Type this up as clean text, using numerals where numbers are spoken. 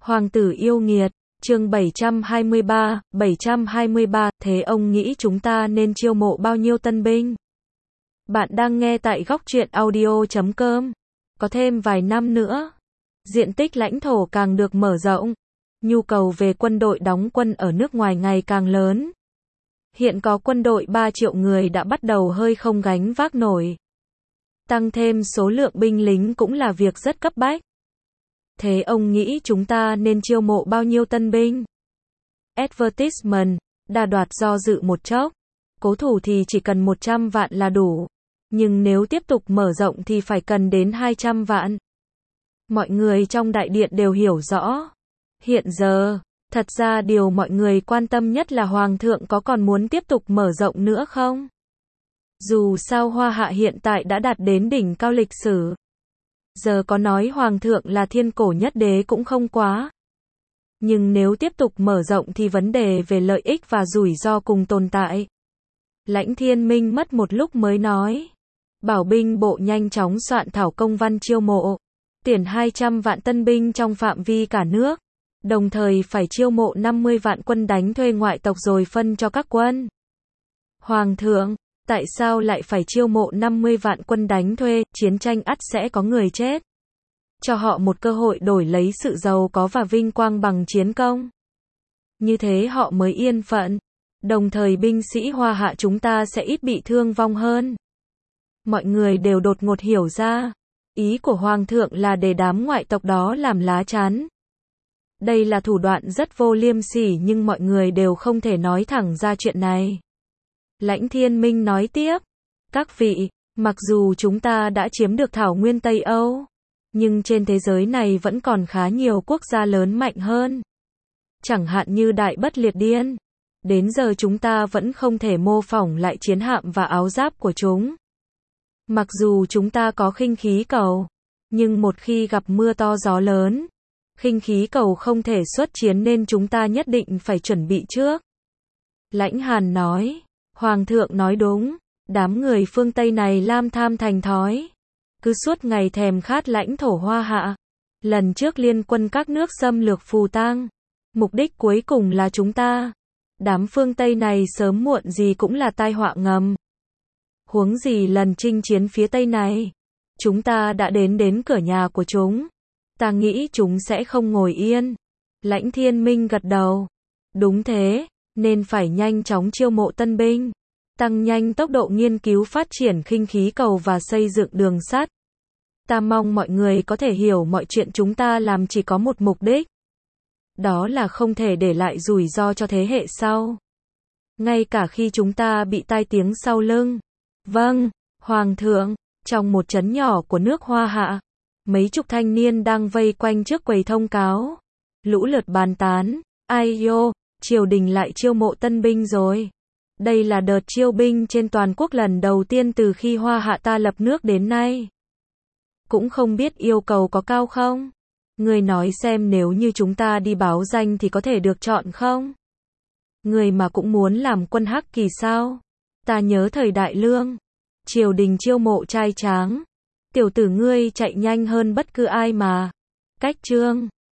Hoàng tử yêu nghiệt, chương 723, thế ông nghĩ chúng ta nên chiêu mộ bao nhiêu tân binh? Bạn đang nghe tại góc truyện audio.com. Có thêm vài năm nữa, diện tích lãnh thổ càng được mở rộng, nhu cầu về quân đội đóng quân ở nước ngoài ngày càng lớn. Hiện có quân đội 3 triệu người đã bắt đầu hơi không gánh vác nổi. Tăng thêm số lượng binh lính cũng là việc rất cấp bách. Thế ông nghĩ chúng ta nên chiêu mộ bao nhiêu tân binh? Advertisement, Đà Đoạt do dự một chốc. Cố thủ thì chỉ cần 100 vạn là đủ. Nhưng nếu tiếp tục mở rộng thì phải cần đến 200 vạn. Mọi người trong đại điện đều hiểu rõ. Hiện giờ, thật ra điều mọi người quan tâm nhất là Hoàng thượng có còn muốn tiếp tục mở rộng nữa không? Dù sao Hoa Hạ hiện tại đã đạt đến đỉnh cao lịch sử. Giờ có nói Hoàng thượng là thiên cổ nhất đế cũng không quá. Nhưng nếu tiếp tục mở rộng thì vấn đề về lợi ích và rủi ro cùng tồn tại. Lãnh Thiên Minh mất một lúc mới nói. Bảo binh bộ nhanh chóng soạn thảo công văn chiêu mộ. Tuyển 200 vạn tân binh trong phạm vi cả nước. Đồng thời phải chiêu mộ 50 vạn quân đánh thuê ngoại tộc rồi phân cho các quân. Hoàng thượng, tại sao lại phải chiêu mộ 50 vạn quân đánh thuê, chiến tranh ắt sẽ có người chết. Cho họ một cơ hội đổi lấy sự giàu có và vinh quang bằng chiến công. Như thế họ mới yên phận. Đồng thời binh sĩ Hoa Hạ chúng ta sẽ ít bị thương vong hơn. Mọi người đều đột ngột hiểu ra. Ý của Hoàng thượng là để đám ngoại tộc đó làm lá chắn. Đây là thủ đoạn rất vô liêm sỉ nhưng mọi người đều không thể nói thẳng ra chuyện này. Lãnh Thiên Minh nói tiếp. Các vị, mặc dù chúng ta đã chiếm được thảo nguyên Tây Âu, nhưng trên thế giới này vẫn còn khá nhiều quốc gia lớn mạnh hơn. Chẳng hạn như Đại Bất Liệt Điên. Đến giờ chúng ta vẫn không thể mô phỏng lại chiến hạm và áo giáp của chúng. Mặc dù chúng ta có khinh khí cầu, nhưng một khi gặp mưa to gió lớn, khinh khí cầu không thể xuất chiến nên chúng ta nhất định phải chuẩn bị trước. Lãnh Hàn nói. Hoàng thượng nói đúng, đám người phương Tây này lam tham thành thói. Cứ suốt ngày thèm khát lãnh thổ Hoa Hạ. Lần trước liên quân các nước xâm lược Phù Tang. Mục đích cuối cùng là chúng ta. Đám phương Tây này sớm muộn gì cũng là tai họa ngầm. Huống gì lần chinh chiến phía Tây này. Chúng ta đã đến cửa nhà của chúng. Ta nghĩ chúng sẽ không ngồi yên. Lãnh Thiên Minh gật đầu. Đúng thế. Nên phải nhanh chóng chiêu mộ tân binh, tăng nhanh tốc độ nghiên cứu phát triển khinh khí cầu và xây dựng đường sắt. Ta mong mọi người có thể hiểu mọi chuyện chúng ta làm chỉ có một mục đích. Đó là không thể để lại rủi ro cho thế hệ sau. Ngay cả khi chúng ta bị tai tiếng sau lưng. Vâng, Hoàng thượng, trong một trấn nhỏ của nước Hoa Hạ, mấy chục thanh niên đang vây quanh trước quầy thông cáo. Lũ lượt bàn tán, ai yo. Triều đình lại chiêu mộ tân binh rồi. Đây là đợt chiêu binh trên toàn quốc lần đầu tiên từ khi Hoa Hạ ta lập nước đến nay. Cũng không biết yêu cầu có cao không? Người nói xem nếu như chúng ta đi báo danh thì có thể được chọn không? Người mà cũng muốn làm quân Hắc Kỳ sao? Ta nhớ thời Đại Lương. Triều đình chiêu mộ trai tráng. Tiểu tử ngươi chạy nhanh hơn bất cứ ai mà. Cách trương.